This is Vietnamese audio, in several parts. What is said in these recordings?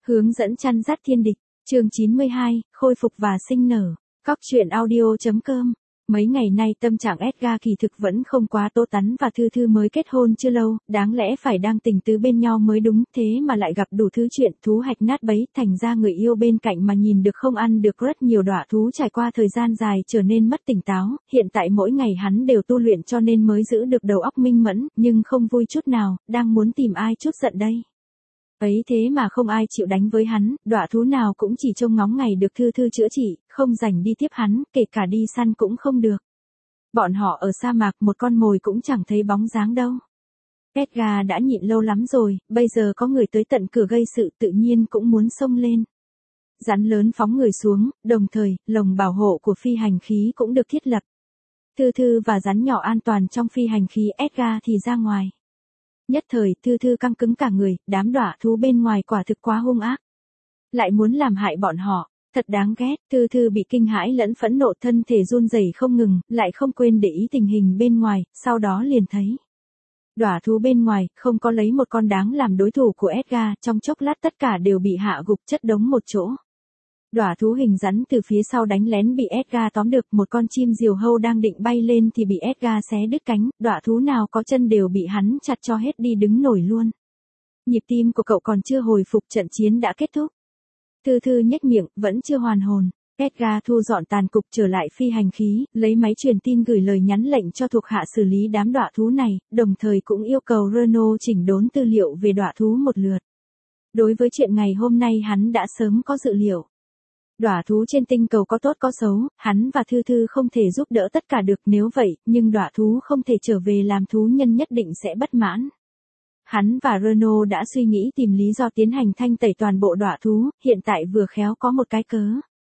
Hướng dẫn chăn dắt thiên địch, chương 92, khôi phục và sinh nở. Cóc truyện audio.com. Mấy ngày nay tâm trạng Edgar kỳ thực vẫn không quá tốt tắn và Thư Thư mới kết hôn chưa lâu, đáng lẽ phải đang tình tứ bên nhau mới đúng, thế mà lại gặp đủ thứ chuyện thú hạch nát bấy, thành ra người yêu bên cạnh mà nhìn được không ăn được. Rất nhiều đọa thú trải qua thời gian dài trở nên mất tỉnh táo, hiện tại mỗi ngày hắn đều tu luyện cho nên mới giữ được đầu óc minh mẫn, nhưng không vui chút nào, đang muốn tìm ai chút giận đây. Ấy thế mà không ai chịu đánh với hắn, đọa thú nào cũng chỉ trông ngóng ngày được Thư Thư chữa trị, không rảnh đi tiếp hắn, kể cả đi săn cũng không được. Bọn họ ở sa mạc một con mồi cũng chẳng thấy bóng dáng đâu. Edgar đã nhịn lâu lắm rồi, bây giờ có người tới tận cửa gây sự tự nhiên cũng muốn xông lên. Rắn lớn phóng người xuống, đồng thời, lồng bảo hộ của phi hành khí cũng được thiết lập. Thư Thư và rắn nhỏ an toàn trong phi hành khí, Edgar thì ra ngoài. Nhất thời, Thư Thư căng cứng cả người, đám đọa thú bên ngoài quả thực quá hung ác. Lại muốn làm hại bọn họ, thật đáng ghét. Thư Thư bị kinh hãi lẫn phẫn nộ, thân thể run rẩy không ngừng, lại không quên để ý tình hình bên ngoài, sau đó liền thấy. Đọa thú bên ngoài, không có lấy một con đáng làm đối thủ của Edgar, trong chốc lát tất cả đều bị hạ gục chất đống một chỗ. Đọa thú hình rắn từ phía sau đánh lén bị Edgar tóm được, một con chim diều hâu đang định bay lên thì bị Edgar xé đứt cánh, đọa thú nào có chân đều bị hắn chặt cho hết đi đứng nổi luôn. Nhịp tim của cậu còn chưa hồi phục, trận chiến đã kết thúc. Thư Thư nhếch miệng, vẫn chưa hoàn hồn. Edgar thu dọn tàn cục trở lại phi hành khí, lấy máy truyền tin gửi lời nhắn lệnh cho thuộc hạ xử lý đám đọa thú này, đồng thời cũng yêu cầu Renault chỉnh đốn tư liệu về đọa thú một lượt. Đối với chuyện ngày hôm nay hắn đã sớm có dự liệu. Đọa thú trên tinh cầu có tốt có xấu, hắn và Thư Thư không thể giúp đỡ tất cả được, nếu vậy, nhưng đọa thú không thể trở về làm thú nhân nhất định sẽ bất mãn. Hắn và Renault đã suy nghĩ tìm lý do tiến hành thanh tẩy toàn bộ đọa thú, hiện tại vừa khéo có một cái cớ.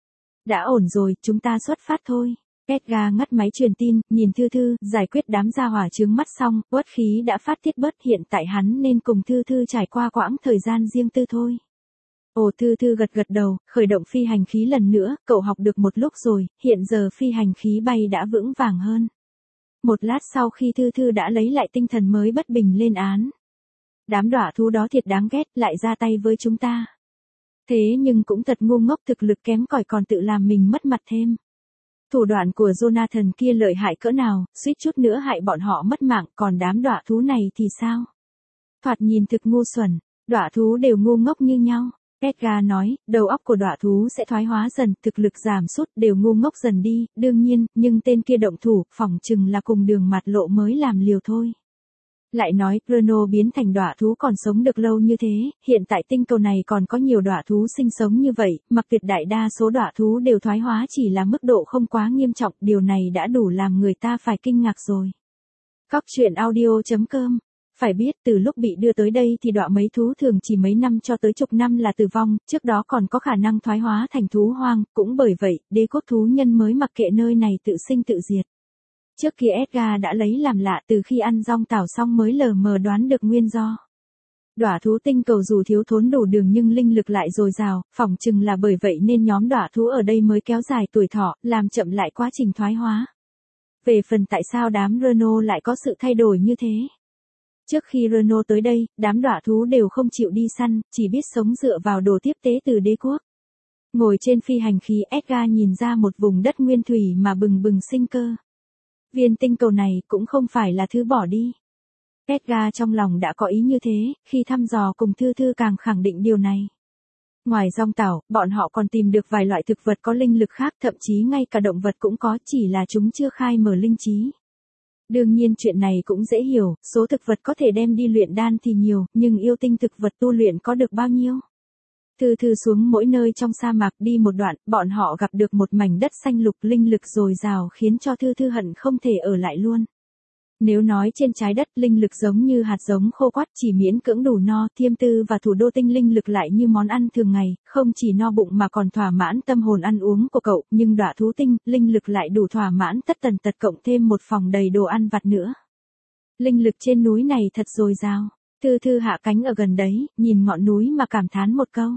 Đã ổn rồi, chúng ta xuất phát thôi. Edgar ngắt máy truyền tin, nhìn Thư Thư, giải quyết đám gia hỏa chướng mắt xong, uất khí đã phát tiết bớt, hiện tại hắn nên cùng Thư Thư trải qua quãng thời gian riêng tư thôi. Ồ, Thư Thư gật gật đầu, khởi động phi hành khí lần nữa, cậu học được một lúc rồi, hiện giờ phi hành khí bay đã vững vàng hơn. Một lát sau khi Thư Thư đã lấy lại tinh thần mới bất bình lên án. Đám đọa thú đó thiệt đáng ghét, lại ra tay với chúng ta. Thế nhưng cũng thật ngu ngốc, thực lực kém cỏi còn tự làm mình mất mặt thêm. Thủ đoạn của Jonathan kia lợi hại cỡ nào, suýt chút nữa hại bọn họ mất mạng, còn đám đọa thú này thì sao? Thoạt nhìn thực ngu xuẩn, đọa thú đều ngu ngốc như nhau. Edgar nói, đầu óc của đọa thú sẽ thoái hóa dần, thực lực giảm sút, đều ngu ngốc dần đi, đương nhiên, nhưng tên kia động thủ, phỏng chừng là cùng đường mặt lộ mới làm liều thôi. Lại nói, Renault biến thành đọa thú còn sống được lâu như thế, hiện tại tinh cầu này còn có nhiều đọa thú sinh sống như vậy, mặc tuyệt đại đa số đọa thú đều thoái hóa chỉ là mức độ không quá nghiêm trọng, điều này đã đủ làm người ta phải kinh ngạc rồi. Cóc truyện audio.com. Phải biết từ lúc bị đưa tới đây thì đọa mấy thú thường chỉ mấy năm cho tới chục năm là tử vong, trước đó còn có khả năng thoái hóa thành thú hoang, cũng bởi vậy, đế quốc thú nhân mới mặc kệ nơi này tự sinh tự diệt. Trước kia Edgar đã lấy làm lạ, từ khi ăn rong tảo xong mới lờ mờ đoán được nguyên do. Đọa thú tinh cầu dù thiếu thốn đủ đường nhưng linh lực lại dồi dào, phỏng chừng là bởi vậy nên nhóm đọa thú ở đây mới kéo dài tuổi thọ, làm chậm lại quá trình thoái hóa. Về phần tại sao đám Renault lại có sự thay đổi như thế? Trước khi Renault tới đây, đám đọa thú đều không chịu đi săn, chỉ biết sống dựa vào đồ tiếp tế từ đế quốc. Ngồi trên phi hành khí, Edgar nhìn ra một vùng đất nguyên thủy mà bừng bừng sinh cơ. Viên tinh cầu này cũng không phải là thứ bỏ đi. Edgar trong lòng đã có ý như thế, khi thăm dò cùng Thư Thư càng khẳng định điều này. Ngoài rong tảo, bọn họ còn tìm được vài loại thực vật có linh lực khác, thậm chí ngay cả động vật cũng có, chỉ là chúng chưa khai mở linh trí. Đương nhiên chuyện này cũng dễ hiểu, số thực vật có thể đem đi luyện đan thì nhiều, nhưng yêu tinh thực vật tu luyện có được bao nhiêu? Thư Thư xuống mỗi nơi trong sa mạc đi một đoạn, bọn họ gặp được một mảnh đất xanh lục linh lực dồi dào khiến cho Thư Thư hận không thể ở lại luôn. Nếu nói trên trái đất linh lực giống như hạt giống khô quắt chỉ miễn cưỡng đủ no, Thiêm Tư và Thủ Đô Tinh linh lực lại như món ăn thường ngày, không chỉ no bụng mà còn thỏa mãn tâm hồn ăn uống của cậu, nhưng Đọa Thú Tinh, linh lực lại đủ thỏa mãn tất tần tật cộng thêm một phòng đầy đồ ăn vặt nữa. Linh lực trên núi này thật dồi dào. Thư Thư hạ cánh ở gần đấy, nhìn ngọn núi mà cảm thán một câu.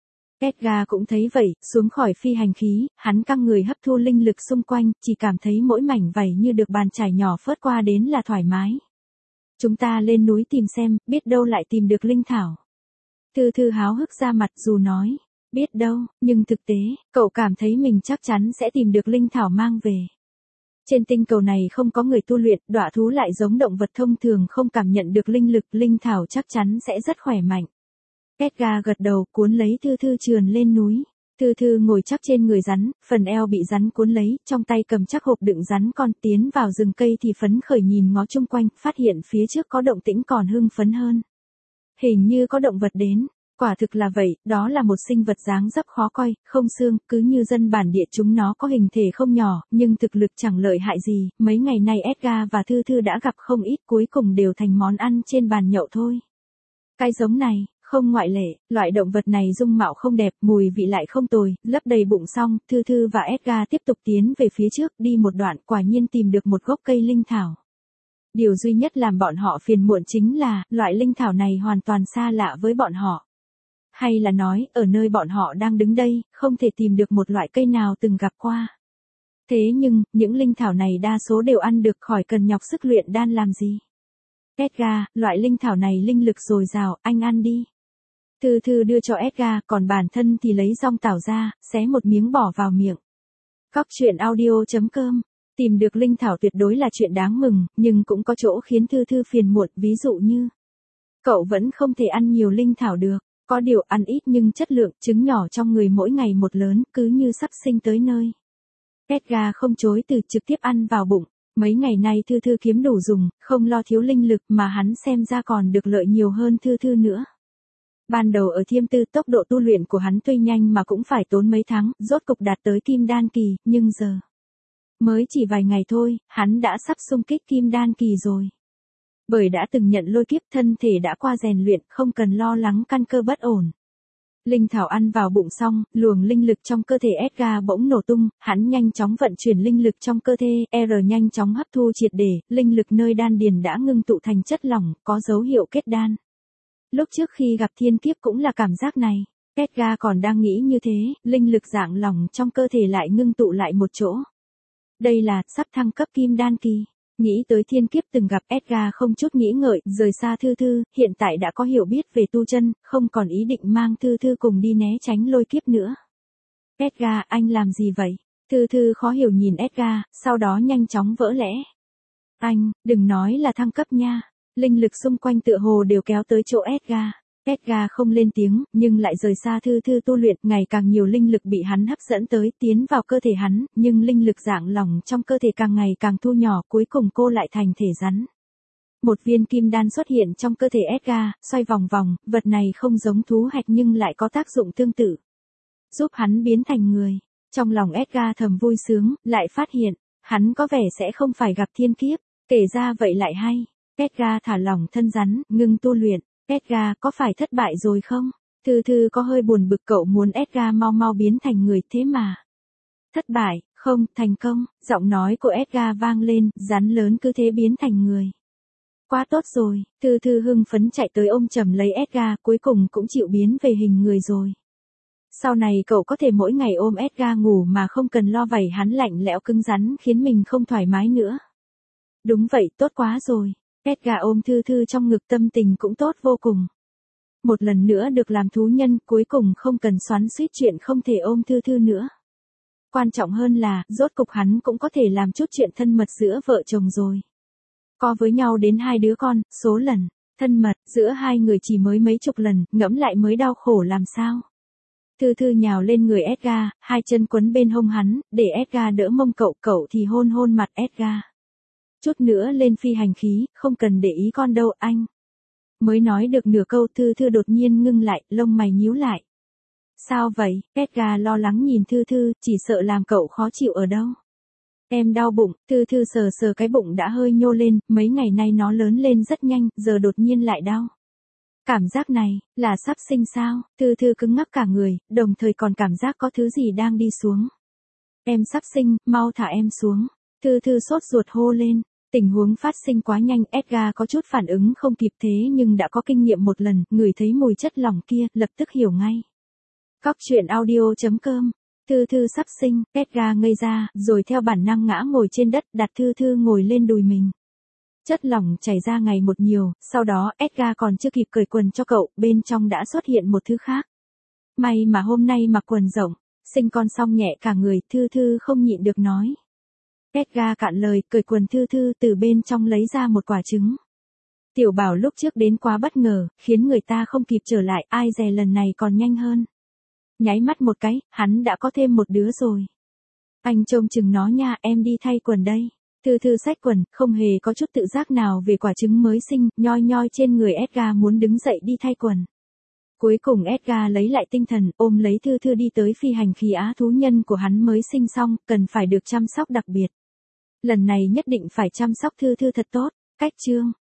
Edgar cũng thấy vậy, xuống khỏi phi hành khí, hắn căng người hấp thu linh lực xung quanh, chỉ cảm thấy mỗi mảnh vảy như được bàn chải nhỏ phớt qua đến là thoải mái. Chúng ta lên núi tìm xem, biết đâu lại tìm được linh thảo. Thư Thư háo hức ra mặt dù nói, biết đâu, nhưng thực tế, cậu cảm thấy mình chắc chắn sẽ tìm được linh thảo mang về. Trên tinh cầu này không có người tu luyện, đọa thú lại giống động vật thông thường không cảm nhận được linh lực, linh thảo chắc chắn sẽ rất khỏe mạnh. Edgar gật đầu cuốn lấy Thư Thư trườn lên núi. Thư Thư ngồi chắc trên người rắn, phần eo bị rắn cuốn lấy, trong tay cầm chắc hộp đựng rắn con tiến vào rừng cây thì phấn khởi nhìn ngó chung quanh, phát hiện phía trước có động tĩnh còn hưng phấn hơn. Hình như có động vật đến. Quả thực là vậy, đó là một sinh vật dáng dấp khó coi, không xương, cứ như dân bản địa chúng nó có hình thể không nhỏ, nhưng thực lực chẳng lợi hại gì, mấy ngày nay Edgar và Thư Thư đã gặp không ít cuối cùng đều thành món ăn trên bàn nhậu thôi. Cái giống này, không ngoại lệ, loại động vật này dung mạo không đẹp, mùi vị lại không tồi, lấp đầy bụng xong, Thư Thư và Edgar tiếp tục tiến về phía trước, đi một đoạn quả nhiên tìm được một gốc cây linh thảo. Điều duy nhất làm bọn họ phiền muộn chính là, loại linh thảo này hoàn toàn xa lạ với bọn họ. Hay là nói, ở nơi bọn họ đang đứng đây, không thể tìm được một loại cây nào từng gặp qua. Thế nhưng, những linh thảo này đa số đều ăn được khỏi cần nhọc sức luyện đan làm gì. Edgar, loại linh thảo này linh lực dồi dào, anh ăn đi. Thư Thư đưa cho Edgar, còn bản thân thì lấy dong tảo ra, xé một miếng bỏ vào miệng. Cóc truyện audio.com. Tìm được linh thảo tuyệt đối là chuyện đáng mừng, nhưng cũng có chỗ khiến Thư Thư phiền muộn, ví dụ như cậu vẫn không thể ăn nhiều linh thảo được. Có điều ăn ít nhưng chất lượng, trứng nhỏ trong người mỗi ngày một lớn, cứ như sắp sinh tới nơi. Edgar không chối từ trực tiếp ăn vào bụng. Mấy ngày nay Thư Thư kiếm đủ dùng, không lo thiếu linh lực mà hắn xem ra còn được lợi nhiều hơn Thư Thư nữa. Ban đầu ở Thiêm Tư tốc độ tu luyện của hắn tuy nhanh mà cũng phải tốn mấy tháng, rốt cục đạt tới Kim Đan Kỳ, nhưng giờ mới chỉ vài ngày thôi, hắn đã sắp xung kích Kim Đan Kỳ rồi. Bởi đã từng nhận lôi kiếp thân thể đã qua rèn luyện, không cần lo lắng căn cơ bất ổn. Linh thảo ăn vào bụng xong, luồng linh lực trong cơ thể Edgar bỗng nổ tung, hắn nhanh chóng vận chuyển linh lực trong cơ thể, nhanh chóng hấp thu triệt để, linh lực nơi đan điền đã ngưng tụ thành chất lỏng, có dấu hiệu kết đan. Lúc trước khi gặp thiên kiếp cũng là cảm giác này, Edgar còn đang nghĩ như thế, linh lực dạng lỏng trong cơ thể lại ngưng tụ lại một chỗ. Đây là, sắp thăng cấp Kim Đan Kỳ. Nghĩ tới thiên kiếp từng gặp Edgar không chút nghĩ ngợi, rời xa Thư Thư, hiện tại đã có hiểu biết về tu chân, không còn ý định mang Thư Thư cùng đi né tránh lôi kiếp nữa. Edgar, anh làm gì vậy? Thư Thư khó hiểu nhìn Edgar, sau đó nhanh chóng vỡ lẽ. Anh, đừng nói là thăng cấp nha. Linh lực xung quanh tựa hồ đều kéo tới chỗ Edgar. Edgar không lên tiếng, nhưng lại rời xa Thư Thư tu luyện, ngày càng nhiều linh lực bị hắn hấp dẫn tới, tiến vào cơ thể hắn, nhưng linh lực dạng lỏng trong cơ thể càng ngày càng thu nhỏ, cuối cùng cô lại thành thể rắn. Một viên kim đan xuất hiện trong cơ thể Edgar, xoay vòng vòng, vật này không giống thú hạch nhưng lại có tác dụng tương tự. Giúp hắn biến thành người. Trong lòng Edgar thầm vui sướng, lại phát hiện, hắn có vẻ sẽ không phải gặp thiên kiếp, kể ra vậy lại hay. Edgar thả lỏng thân rắn, ngưng tu luyện. Edgar, có phải thất bại rồi không? Thư Thư có hơi buồn bực, cậu muốn Edgar mau mau biến thành người thế mà. Thất bại, không, thành công, giọng nói của Edgar vang lên, rắn lớn cứ thế biến thành người. Quá tốt rồi, Thư Thư hưng phấn chạy tới ôm chầm lấy Edgar, cuối cùng cũng chịu biến về hình người rồi. Sau này cậu có thể mỗi ngày ôm Edgar ngủ mà không cần lo vảy hắn lạnh lẽo cứng rắn khiến mình không thoải mái nữa. Đúng vậy, tốt quá rồi. Edgar ôm Thư Thư trong ngực, tâm tình cũng tốt vô cùng. Một lần nữa được làm thú nhân, cuối cùng không cần xoắn xuýt chuyện không thể ôm Thư Thư nữa. Quan trọng hơn là, rốt cục hắn cũng có thể làm chút chuyện thân mật giữa vợ chồng rồi. Có với nhau đến 2 đứa con, số lần thân mật giữa hai người chỉ mới mấy chục lần, ngẫm lại mới đau khổ làm sao. Thư Thư nhào lên người Edgar, hai chân quấn bên hông hắn, để Edgar đỡ mông cậu, cậu thì hôn hôn mặt Edgar. Chút nữa lên phi hành khí, không cần để ý con đâu anh. Mới nói được nửa câu Thư Thư đột nhiên ngưng lại, lông mày nhíu lại. Sao vậy? Edgar lo lắng nhìn Thư Thư, chỉ sợ làm cậu khó chịu ở đâu. Em đau bụng, Thư Thư sờ sờ cái bụng đã hơi nhô lên, mấy ngày nay nó lớn lên rất nhanh, giờ đột nhiên lại đau. Cảm giác này, là sắp sinh sao? Thư Thư cứng ngắc cả người, đồng thời còn cảm giác có thứ gì đang đi xuống. Em sắp sinh, mau thả em xuống. Thư Thư sốt ruột hô lên. Tình huống phát sinh quá nhanh, Edgar có chút phản ứng không kịp thế nhưng đã có kinh nghiệm một lần, ngửi thấy mùi chất lỏng kia, lập tức hiểu ngay. Cóc truyện audio.com. Thư Thư sắp sinh, Edgar ngây ra, rồi theo bản năng ngã ngồi trên đất, đặt Thư Thư ngồi lên đùi mình. Chất lỏng chảy ra ngày một nhiều, sau đó Edgar còn chưa kịp cởi quần cho cậu, bên trong đã xuất hiện một thứ khác. May mà hôm nay mặc quần rộng, sinh con xong nhẹ cả người, Thư Thư không nhịn được nói. Edgar cạn lời, cởi quần Thư Thư từ bên trong lấy ra một quả trứng. Tiểu Bảo lúc trước đến quá bất ngờ, khiến người ta không kịp trở lại, ai dè lần này còn nhanh hơn. Nháy mắt một cái, hắn đã có thêm một đứa rồi. Anh trông chừng nó nha, em đi thay quần đây. Thư Thư xách quần, không hề có chút tự giác nào về quả trứng mới sinh, nhoi nhoi trên người Edgar muốn đứng dậy đi thay quần. Cuối cùng Edgar lấy lại tinh thần, ôm lấy Thư Thư đi tới phi hành khí á thú nhân của hắn mới sinh xong, cần phải được chăm sóc đặc biệt. Lần này nhất định phải chăm sóc Thư Thư thật tốt. Cách chương